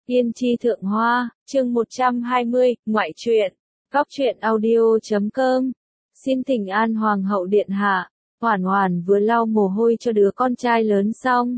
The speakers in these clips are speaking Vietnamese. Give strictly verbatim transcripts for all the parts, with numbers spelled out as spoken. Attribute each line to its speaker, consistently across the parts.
Speaker 1: Yên chi thượng hoa, chương một trăm hai mươi, ngoại truyện. Góc truyện audio chấm com. Xin thỉnh an hoàng hậu điện hạ. Hoản Hoản vừa lau mồ hôi cho đứa con trai lớn xong,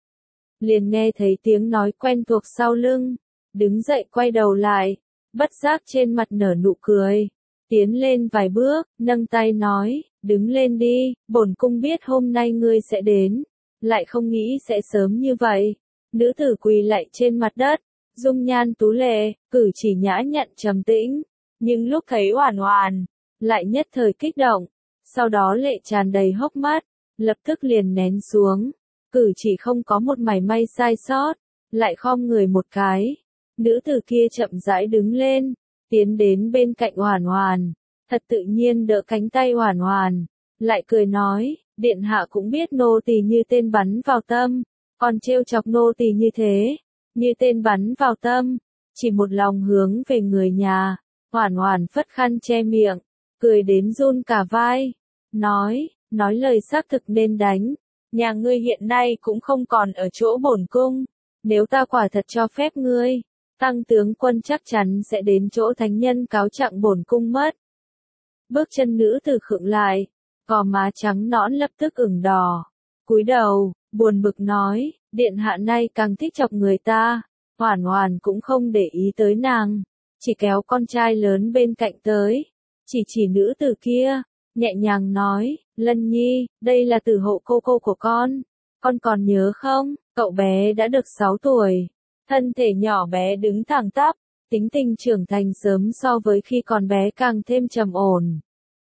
Speaker 1: liền nghe thấy tiếng nói quen thuộc sau lưng, đứng dậy quay đầu lại, bất giác trên mặt nở nụ cười, tiến lên vài bước, nâng tay nói, đứng lên đi, bổn cung biết hôm nay ngươi sẽ đến, lại không nghĩ sẽ sớm như vậy. Nữ tử quỳ lạy trên mặt đất, dung nhan tú lệ, cử chỉ nhã nhặn trầm tĩnh, nhưng lúc thấy Hoản Hoản, lại nhất thời kích động, sau đó lệ tràn đầy hốc mắt, lập tức liền nén xuống, cử chỉ không có một mảy may sai sót, lại khom người một cái. Nữ tử kia chậm rãi đứng lên, tiến đến bên cạnh Hoản Hoản, thật tự nhiên đỡ cánh tay Hoản Hoản, lại cười nói, điện hạ cũng biết nô tỳ như tên bắn vào tâm, còn trêu chọc nô tỳ như thế, như tên bắn vào tâm, chỉ một lòng hướng về người nhà. Hoản Hoản phất khăn che miệng, cười đến run cả vai, nói, nói lời xác thực nên đánh, nhà ngươi hiện nay cũng không còn ở chỗ bổn cung, nếu ta quả thật cho phép ngươi, Tăng tướng quân chắc chắn sẽ đến chỗ thánh nhân cáo trạng bổn cung mất. Bước chân nữ tử khựng lại, gò má trắng nõn lập tức ửng đỏ, cúi đầu, buồn bực nói, điện hạ nay càng thích chọc người ta. Hoản Hoản cũng không để ý tới nàng, chỉ kéo con trai lớn bên cạnh tới, chỉ chỉ nữ tử kia, nhẹ nhàng nói, Lân Nhi, đây là tử hộ cô cô của con, con còn nhớ không, cậu bé đã được sáu tuổi, thân thể nhỏ bé đứng thẳng tắp, tính tình trưởng thành sớm so với khi còn bé càng thêm trầm ổn.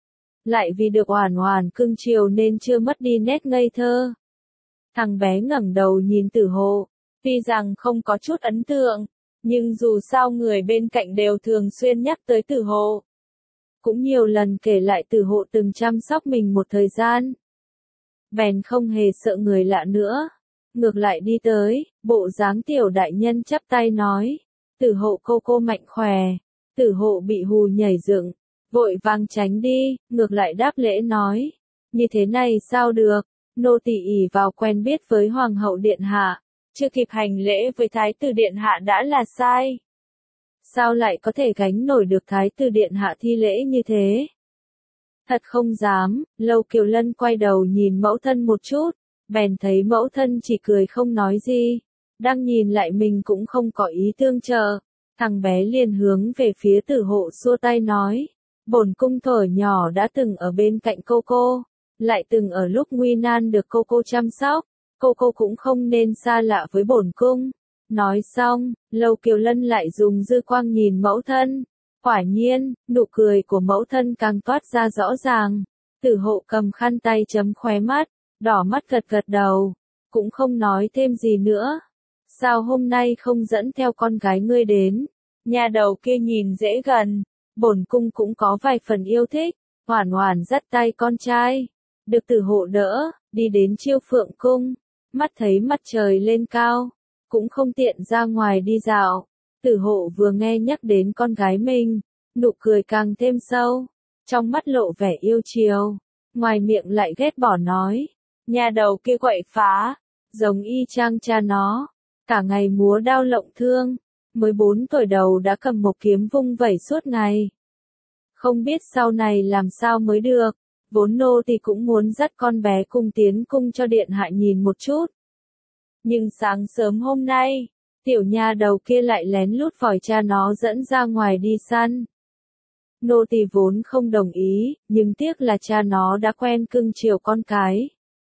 Speaker 1: Lại vì được Hoản Hoản cưng chiều nên chưa mất đi nét ngây thơ. Thằng bé ngẩng đầu nhìn tử hộ, tuy rằng không có chút ấn tượng, nhưng dù sao người bên cạnh đều thường xuyên nhắc tới tử hộ. Cũng nhiều lần kể lại tử hộ từng chăm sóc mình một thời gian. Bèn không hề sợ người lạ nữa, ngược lại đi tới, bộ dáng tiểu đại nhân chắp tay nói, tử hộ cô cô mạnh khỏe. Tử hộ bị hù nhảy dựng, vội vàng tránh đi, ngược lại đáp lễ nói, như thế này sao được, nô tỳ ỷ vào quen biết với hoàng hậu điện hạ, chưa kịp hành lễ với thái tử điện hạ đã là sai. Sao lại có thể gánh nổi được thái tử điện hạ thi lễ như thế? Thật không dám. Lâu Kiều Lân quay đầu nhìn mẫu thân một chút, bèn thấy mẫu thân chỉ cười không nói gì, đang nhìn lại mình cũng không có ý tương trợ. Thằng bé liền hướng về phía tử hộ xua tay nói, bổn cung thuở nhỏ đã từng ở bên cạnh cô cô, lại từng ở lúc nguy nan được cô cô chăm sóc, cô cô cũng không nên xa lạ với bổn cung. Nói xong, Lâu Kiều Lân lại dùng dư quang nhìn mẫu thân. Quả nhiên, nụ cười của mẫu thân càng toát ra rõ ràng. Tử hộ cầm khăn tay chấm khóe mắt, đỏ mắt gật gật đầu, cũng không nói thêm gì nữa. Sao hôm nay không dẫn theo con gái ngươi đến? Nhà đầu kia nhìn dễ gần, bổn cung cũng có vài phần yêu thích. Hoản Hoản dắt tay con trai, được tử hộ đỡ, đi đến Chiêu Phượng cung, mắt thấy mặt trời lên cao, cũng không tiện ra ngoài đi dạo. Tử hộ vừa nghe nhắc đến con gái mình, nụ cười càng thêm sâu, trong mắt lộ vẻ yêu chiều, ngoài miệng lại ghét bỏ nói, nhà đầu kia quậy phá, giống y chang cha nó, cả ngày múa đao lộng thương, mới bốn tuổi đầu đã cầm một kiếm vung vẩy suốt ngày. Không biết sau này làm sao mới được, vốn nô thì cũng muốn dắt con bé cùng tiến cung cho điện hạ nhìn một chút. Nhưng sáng sớm hôm nay, tiểu nha đầu kia lại lén lút vòi cha nó dẫn ra ngoài đi săn. Nô tỳ vốn không đồng ý, nhưng tiếc là cha nó đã quen cưng chiều con cái.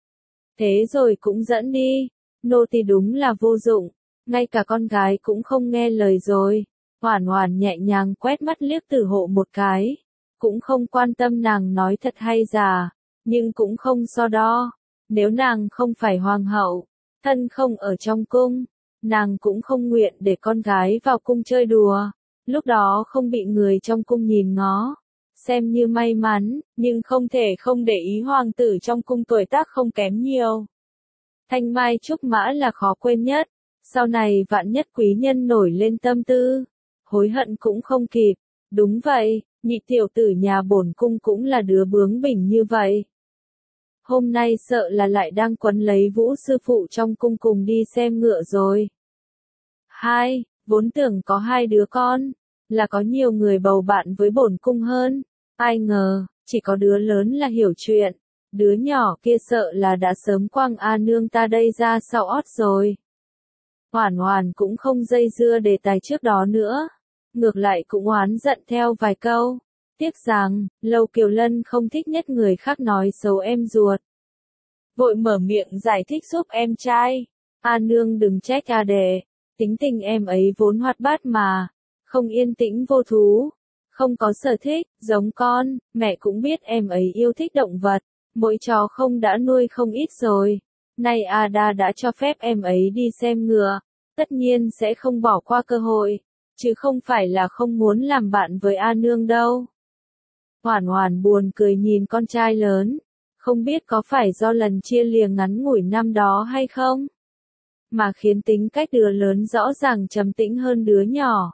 Speaker 1: Thế rồi cũng dẫn đi, nô tỳ đúng là vô dụng, ngay cả con gái cũng không nghe lời rồi. Hoản Hoản nhẹ nhàng quét mắt liếc tử hộ một cái, cũng không quan tâm nàng nói thật hay giả, nhưng cũng không so đo, nếu nàng không phải hoàng hậu, thân không ở trong cung, nàng cũng không nguyện để con gái vào cung chơi đùa, lúc đó không bị người trong cung nhìn ngó, xem như may mắn, nhưng không thể không để ý hoàng tử trong cung tuổi tác không kém nhiều. Thanh mai trúc mã là khó quên nhất, sau này vạn nhất quý nhân nổi lên tâm tư, hối hận cũng không kịp. Đúng vậy, nhị tiểu tử nhà bổn cung cũng là đứa bướng bỉnh như vậy. Hôm nay sợ là lại đang quấn lấy Vũ sư phụ trong cung cùng đi xem ngựa rồi. Hai, Vốn tưởng có hai đứa con, là có nhiều người bầu bạn với bổn cung hơn. Ai ngờ, chỉ có đứa lớn là hiểu chuyện. Đứa nhỏ kia sợ là đã sớm quăng A nương ta đây ra sau ót rồi. Hoản Hoản cũng không dây dưa đề tài trước đó nữa. Ngược lại cũng oán giận theo vài câu. Tiếc rằng, Lâu Kiều Lân không thích nhất người khác nói xấu em ruột. Vội mở miệng giải thích giúp em trai. A nương đừng trách A đệ. Tính tình em ấy vốn hoạt bát mà. Không yên tĩnh vô thú. Không có sở thích, giống con, mẹ cũng biết em ấy yêu thích động vật. Mỗi chó không đã nuôi không ít rồi. Nay Ada đã cho phép em ấy đi xem ngựa. Tất nhiên sẽ không bỏ qua cơ hội. Chứ không phải là không muốn làm bạn với A nương đâu. Hoản Hoản buồn cười nhìn con trai lớn. Không biết có phải do lần chia lìa ngắn ngủi năm đó hay không? Mà khiến tính cách đứa lớn rõ ràng trầm tĩnh hơn đứa nhỏ.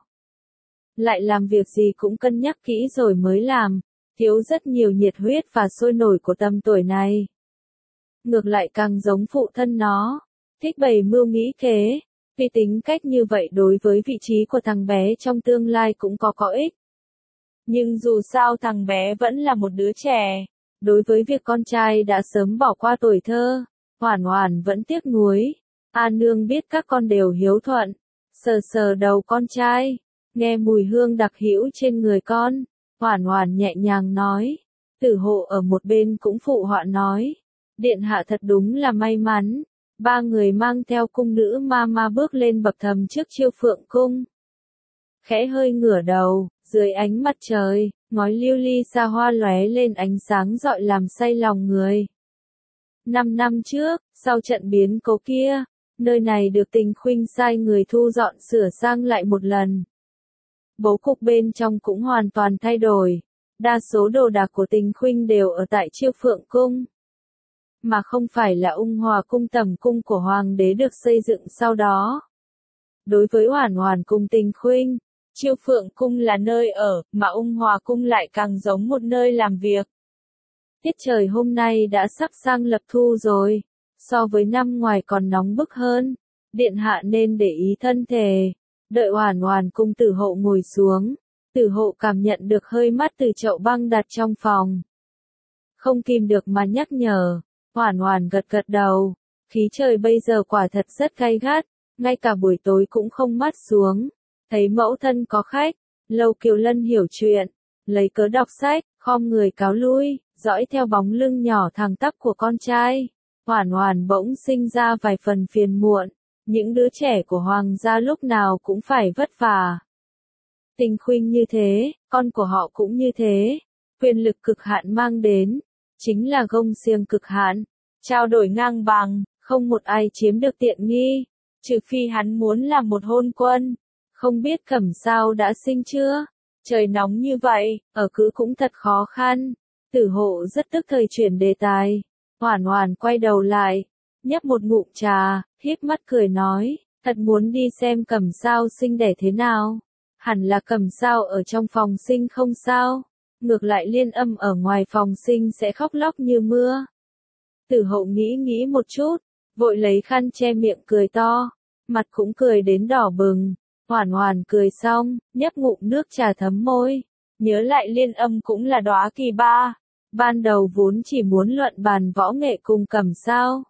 Speaker 1: Lại làm việc gì cũng cân nhắc kỹ rồi mới làm. Thiếu rất nhiều nhiệt huyết và sôi nổi của tầm tuổi này. Ngược lại càng giống phụ thân nó. Thích bày mưu nghĩ kế. Vì tính cách như vậy đối với vị trí của thằng bé trong tương lai cũng có có ích. Nhưng dù sao thằng bé vẫn là một đứa trẻ. Đối với việc con trai đã sớm bỏ qua tuổi thơ, Hoản Hoản vẫn tiếc nuối. A nương biết các con đều hiếu thuận. Sờ sờ đầu con trai. Nghe mùi hương đặc hữu trên người con. Hoản Hoản nhẹ nhàng nói. Tử Hộ ở một bên cũng phụ họa nói. Điện hạ thật đúng là may mắn. Ba người mang theo cung nữ ma ma bước lên bậc thềm trước Chiêu Phượng cung. Khẽ hơi ngửa đầu, dưới ánh mặt trời, ngói lưu ly xa hoa lóe lên ánh sáng rọi làm say lòng người. Năm năm trước, sau trận biến cố kia, nơi này được Tình Khuynh sai người thu dọn sửa sang lại một lần. Bố cục bên trong cũng hoàn toàn thay đổi. Đa số đồ đạc của Tình Khuynh đều ở tại Chiêu Phượng cung. Mà không phải là Ung Hòa cung tầm cung của Hoàng đế được xây dựng sau đó. Đối với Hoản Hoản cùng Tình Khuynh, Chiêu Phượng cung là nơi ở, mà Ung Hòa cung lại càng giống một nơi làm việc. Tiết trời hôm nay đã sắp sang lập thu rồi, so với năm ngoài còn nóng bức hơn. Điện hạ nên để ý thân thể. Đợi Hoản Hoản cùng Tử Hộ ngồi xuống, Tử Hộ cảm nhận được hơi mát từ chậu băng đặt trong phòng. Không kìm được mà nhắc nhở. Hoản Hoản gật gật đầu. Khí trời bây giờ quả thật rất gay gắt, ngay cả buổi tối cũng không mát xuống. Thấy mẫu thân có khách, Lâu Kiều Lân hiểu chuyện, lấy cớ đọc sách, khom người cáo lui, dõi theo bóng lưng nhỏ thẳng tắp của con trai. Hoản Hoản bỗng sinh ra vài phần phiền muộn, những đứa trẻ của hoàng gia lúc nào cũng phải vất vả. Tình Khuynh như thế, con của họ cũng như thế. Quyền lực cực hạn mang đến, chính là gông xiềng cực hạn, trao đổi ngang bằng, không một ai chiếm được tiện nghi, trừ phi hắn muốn làm một hôn quân. Không biết Cẩm Sao đã sinh chưa? Trời nóng như vậy, ở cữ cũng thật khó khăn. Tử Hộ rất tức thời chuyển đề tài. Hoản Hoản quay đầu lại, nhấp một ngụm trà, híp mắt cười nói, thật muốn đi xem Cẩm Sao sinh đẻ thế nào. Hẳn là Cẩm Sao ở trong phòng sinh không sao. Ngược lại Liên Âm ở ngoài phòng sinh sẽ khóc lóc như mưa. Tử Hộ nghĩ nghĩ một chút, vội lấy khăn che miệng cười to, mặt cũng cười đến đỏ bừng. Hoản Hoản cười xong, nhấp ngụm nước trà thấm môi, nhớ lại Liên Âm cũng là đóa kỳ ba. Ban đầu vốn chỉ muốn luận bàn võ nghệ cùng Cẩm Sao.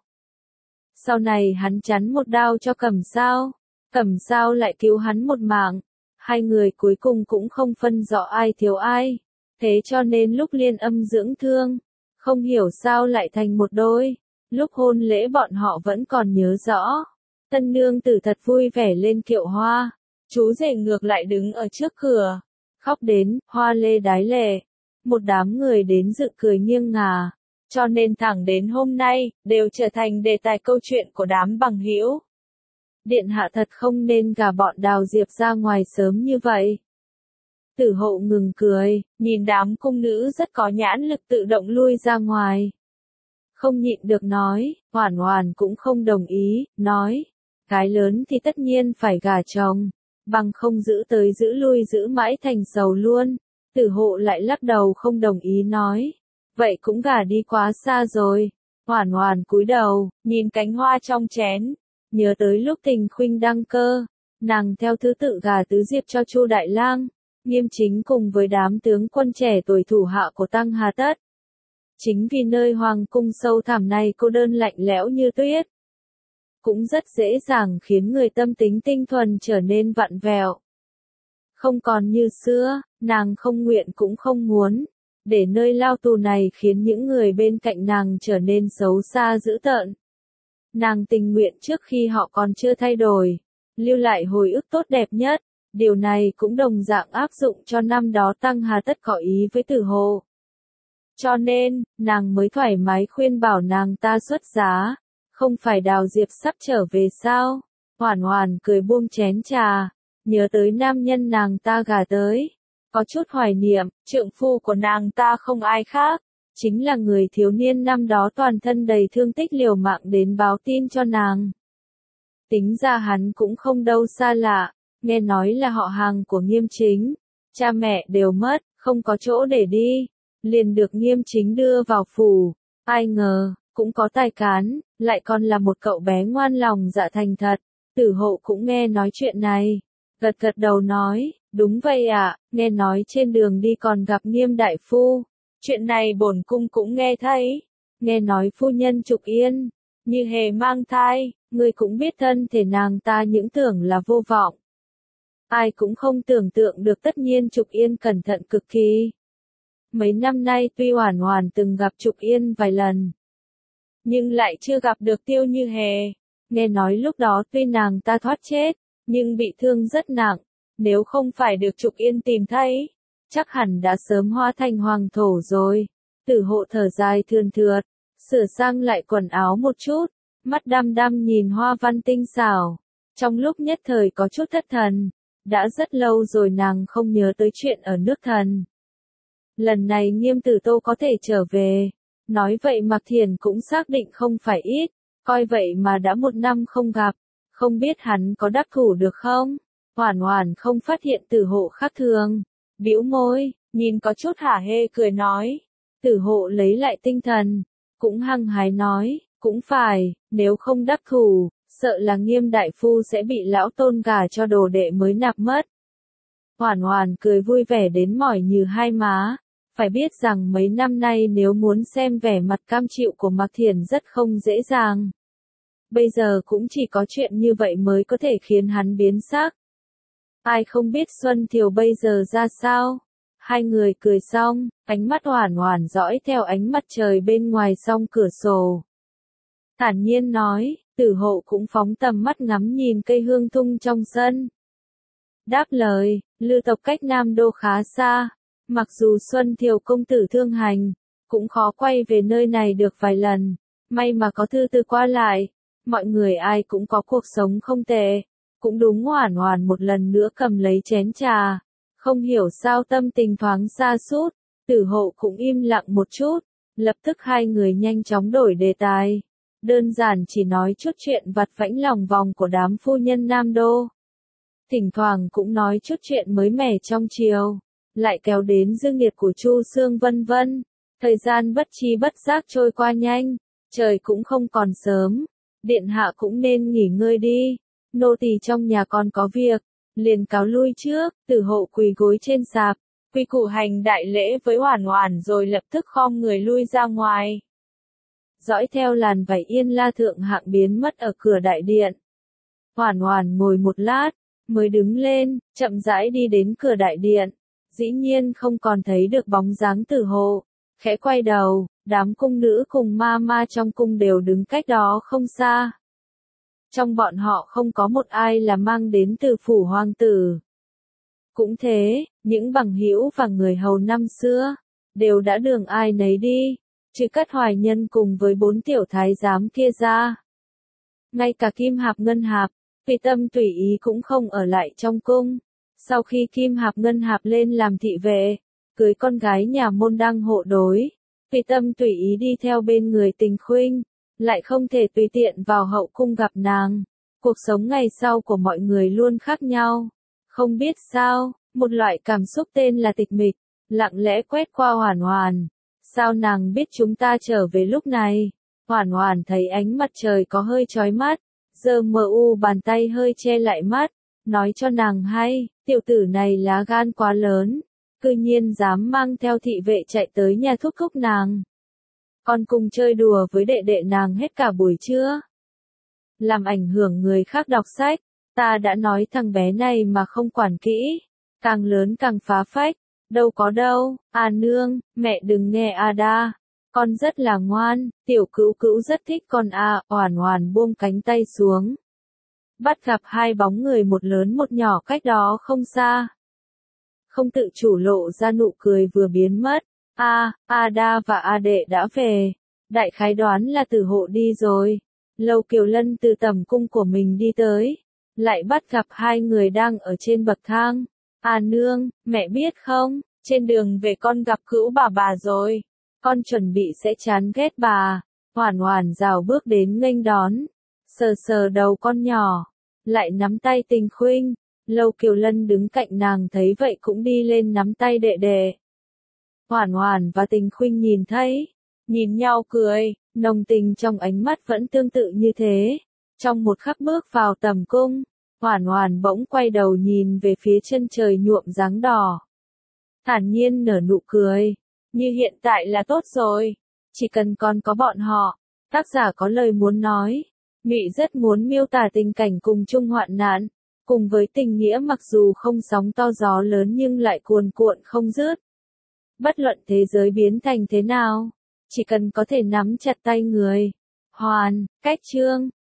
Speaker 1: Sau này hắn chắn một đao cho Cẩm Sao, Cẩm Sao lại cứu hắn một mạng. Hai người cuối cùng cũng không phân rõ ai thiếu ai. Thế cho nên lúc Liên Âm dưỡng thương, không hiểu sao lại thành một đôi. Lúc hôn lễ bọn họ vẫn còn nhớ rõ. Tân nương tử thật vui vẻ lên kiệu hoa. Chú rể ngược lại đứng ở trước cửa. Khóc đến, hoa lê đái lệ. Một đám người đến dự cười nghiêng ngả. Cho nên thẳng đến hôm nay, đều trở thành đề tài câu chuyện của đám bằng hữu. Điện hạ thật không nên gả bọn Đào Diệp ra ngoài sớm như vậy. Tử Hộ ngừng cười, nhìn đám cung nữ rất có nhãn lực tự động lui ra ngoài. Không nhịn được nói, Hoản Hoản cũng không đồng ý, nói, gái lớn thì tất nhiên phải gả chồng, bằng không giữ tới giữ lui giữ mãi thành sầu luôn. Tử Hộ lại lắc đầu không đồng ý nói, vậy cũng gả đi quá xa rồi. Hoản Hoản cúi đầu, nhìn cánh hoa trong chén, nhớ tới lúc Tình Khuynh đăng cơ, nàng theo thứ tự gả tứ diệp cho Chu Đại Lang, Nghiêm Chính cùng với đám tướng quân trẻ tuổi thủ hạ của Tăng Hà Tất. Chính vì nơi hoàng cung sâu thẳm này cô đơn lạnh lẽo như tuyết, cũng rất dễ dàng khiến người tâm tính tinh thuần trở nên vặn vẹo. Không còn như xưa, nàng không nguyện cũng không muốn, để nơi lao tù này khiến những người bên cạnh nàng trở nên xấu xa dữ tợn. Nàng tình nguyện trước khi họ còn chưa thay đổi, lưu lại hồi ức tốt đẹp nhất, điều này cũng đồng dạng áp dụng cho năm đó Tăng Hà Tất có ý với Tử Hộ. Cho nên, nàng mới thoải mái khuyên bảo nàng ta xuất giá, không phải Đào Diệp sắp trở về sao? Hoản Hoản cười buông chén trà, nhớ tới nam nhân nàng ta gả tới, có chút hoài niệm, trượng phu của nàng ta không ai khác, chính là người thiếu niên năm đó toàn thân đầy thương tích liều mạng đến báo tin cho nàng. Tính ra hắn cũng không đâu xa lạ, nghe nói là họ hàng của Nghiêm Chính, cha mẹ đều mất, không có chỗ để đi, liền được Nghiêm Chính đưa vào phủ, ai ngờ, cũng có tài cán, lại còn là một cậu bé ngoan lòng dạ thành thật. Tử Hộ cũng nghe nói chuyện này, gật gật đầu nói, đúng vậy ạ, nghe nói trên đường đi còn gặp Nghiêm đại phu, chuyện này bổn cung cũng nghe thấy, nghe nói phu nhân Trục Yên, như hề mang thai, người cũng biết thân thể nàng ta những tưởng là vô vọng. Ai cũng không tưởng tượng được tất nhiên Trục Yên cẩn thận cực kỳ. Mấy năm nay tuy Hoản Hoản từng gặp Trục Yên vài lần, nhưng lại chưa gặp được Tiêu Như Hề. Nghe nói lúc đó tuy nàng ta thoát chết, nhưng bị thương rất nặng, nếu không phải được Trục Yên tìm thấy, chắc hẳn đã sớm hóa thành hoàng thổ rồi. Tử Hộ thở dài thườn thượt, sửa sang lại quần áo một chút, mắt đăm đăm nhìn hoa văn tinh xảo, trong lúc nhất thời có chút thất thần, đã rất lâu rồi nàng không nhớ tới chuyện ở nước Thần. Lần này Nghiêm Tử Tô có thể trở về, nói vậy Mạc Thiển cũng xác định không phải ít, coi vậy mà đã một năm không gặp, không biết hắn có đắc thủ được không? Hoản Hoản không phát hiện Tử Hộ khác thường, bĩu môi, nhìn có chút hả hê cười nói. Tử Hộ lấy lại tinh thần, cũng hăng hái nói, cũng phải, nếu không đắc thủ, sợ là Nghiêm đại phu sẽ bị lão tôn gả cho đồ đệ mới nạp mất. Hoản Hoản cười vui vẻ đến mỏi như hai má, phải biết rằng mấy năm nay nếu muốn xem vẻ mặt cam chịu của Mạc Thiển rất không dễ dàng. Bây giờ cũng chỉ có chuyện như vậy mới có thể khiến hắn biến sắc. Ai không biết Xuân Thiều bây giờ ra sao? Hai người cười xong, ánh mắt Hoản Hoản dõi theo ánh mặt trời bên ngoài song cửa sổ. Thản nhiên nói, Tử Hộ cũng phóng tầm mắt ngắm nhìn cây hương thung trong sân. Đáp lời, Lư tộc cách Nam Đô khá xa, mặc dù Xuân Thiều công tử thương hành, cũng khó quay về nơi này được vài lần, may mà có thư từ qua lại, mọi người ai cũng có cuộc sống không tệ. Cũng đúng. Hoản Hoản một lần nữa cầm lấy chén trà, không hiểu sao tâm tình thoáng sa sút, Tử Hộ cũng im lặng một chút, lập tức hai người nhanh chóng đổi đề tài, đơn giản chỉ nói chút chuyện vặt vãnh lòng vòng của đám phu nhân Nam Đô. Thỉnh thoảng cũng nói chút chuyện mới mẻ trong triều, lại kéo đến dương nhiệt của Chu Xương vân vân. Thời gian bất chi bất giác trôi qua nhanh, trời cũng không còn sớm, điện hạ cũng nên nghỉ ngơi đi. Nô tỳ trong nhà còn có việc, liền cáo lui trước. Tử Hộ quỳ gối trên sạp, quy củ hành đại lễ với Hoản Hoản rồi lập tức khom người lui ra ngoài. Dõi theo làn vải Yên La thượng hạng biến mất ở cửa đại điện. Hoản Hoản ngồi một lát, mới đứng lên, chậm rãi đi đến cửa đại điện. Dĩ nhiên không còn thấy được bóng dáng Tử Hộ, khẽ quay đầu, đám cung nữ cùng ma ma trong cung đều đứng cách đó không xa. Trong bọn họ không có một ai là mang đến từ phủ hoàng tử. Cũng thế, những bằng hữu và người hầu năm xưa, đều đã đường ai nấy đi, chứ Cát Hoài Nhân cùng với bốn tiểu thái giám kia ra. Ngay cả Kim Hạp Ngân Hạp, Phi Tâm tùy ý cũng không ở lại trong cung. Sau khi Kim Hạp Ngân Hạp lên làm thị vệ, cưới con gái nhà môn đăng hộ đối, Phi Tâm tùy ý đi theo bên người Tình Khuynh, lại không thể tùy tiện vào hậu cung gặp nàng. Cuộc sống ngày sau của mọi người luôn khác nhau. Không biết sao, một loại cảm xúc tên là tịch mịch, lặng lẽ quét qua Hoản Hoản. Sao nàng biết chúng ta trở về lúc này? Hoản Hoản thấy ánh mặt trời có hơi chói mắt, giơ mờ u bàn tay hơi che lại mắt, nói cho nàng hay, tiểu tử này lá gan quá lớn, cư nhiên dám mang theo thị vệ chạy tới nhà thúc thúc nàng. Còn cùng chơi đùa với đệ đệ nàng hết cả buổi trưa. Làm ảnh hưởng người khác đọc sách, ta đã nói thằng bé này mà không quản kỹ, càng lớn càng phá phách, đâu có đâu, à nương, mẹ đừng nghe a đa, con rất là ngoan, tiểu cữu cữu rất thích con a, Oản Oản buông cánh tay xuống. Bắt gặp hai bóng người một lớn một nhỏ cách đó không xa. Không tự chủ lộ ra nụ cười vừa biến mất, a, a đa và a đệ đã về, đại khái đoán là Tử Hộ đi rồi. Lâu Kiều Lân từ tầm cung của mình đi tới, lại bắt gặp hai người đang ở trên bậc thang. À nương, mẹ biết không, trên đường về con gặp cữu bà bà rồi, con chuẩn bị sẽ chán ghét bà. Oản Oản rào bước đến nghênh đón, sờ sờ đầu con nhỏ, lại nắm tay Tình Khuynh. Lâu Kiều Lân đứng cạnh nàng thấy vậy cũng đi lên nắm tay đệ đệ. Oản Oản và Tình Khuynh nhìn thấy, nhìn nhau cười, nồng tình trong ánh mắt vẫn tương tự như thế. Trong một khắc bước vào tầm cung, Oản Oản bỗng quay đầu nhìn về phía chân trời nhuộm dáng đỏ. Thản nhiên nở nụ cười, như hiện tại là tốt rồi, chỉ cần còn có bọn họ. Tác giả có lời muốn nói, Mị rất muốn miêu tả tình cảnh cùng chung hoạn nạn, cùng với tình nghĩa mặc dù không sóng to gió lớn nhưng lại cuồn cuộn không dứt. Bất luận thế giới biến thành thế nào, chỉ cần có thể nắm chặt tay người. Hoàn, cách chương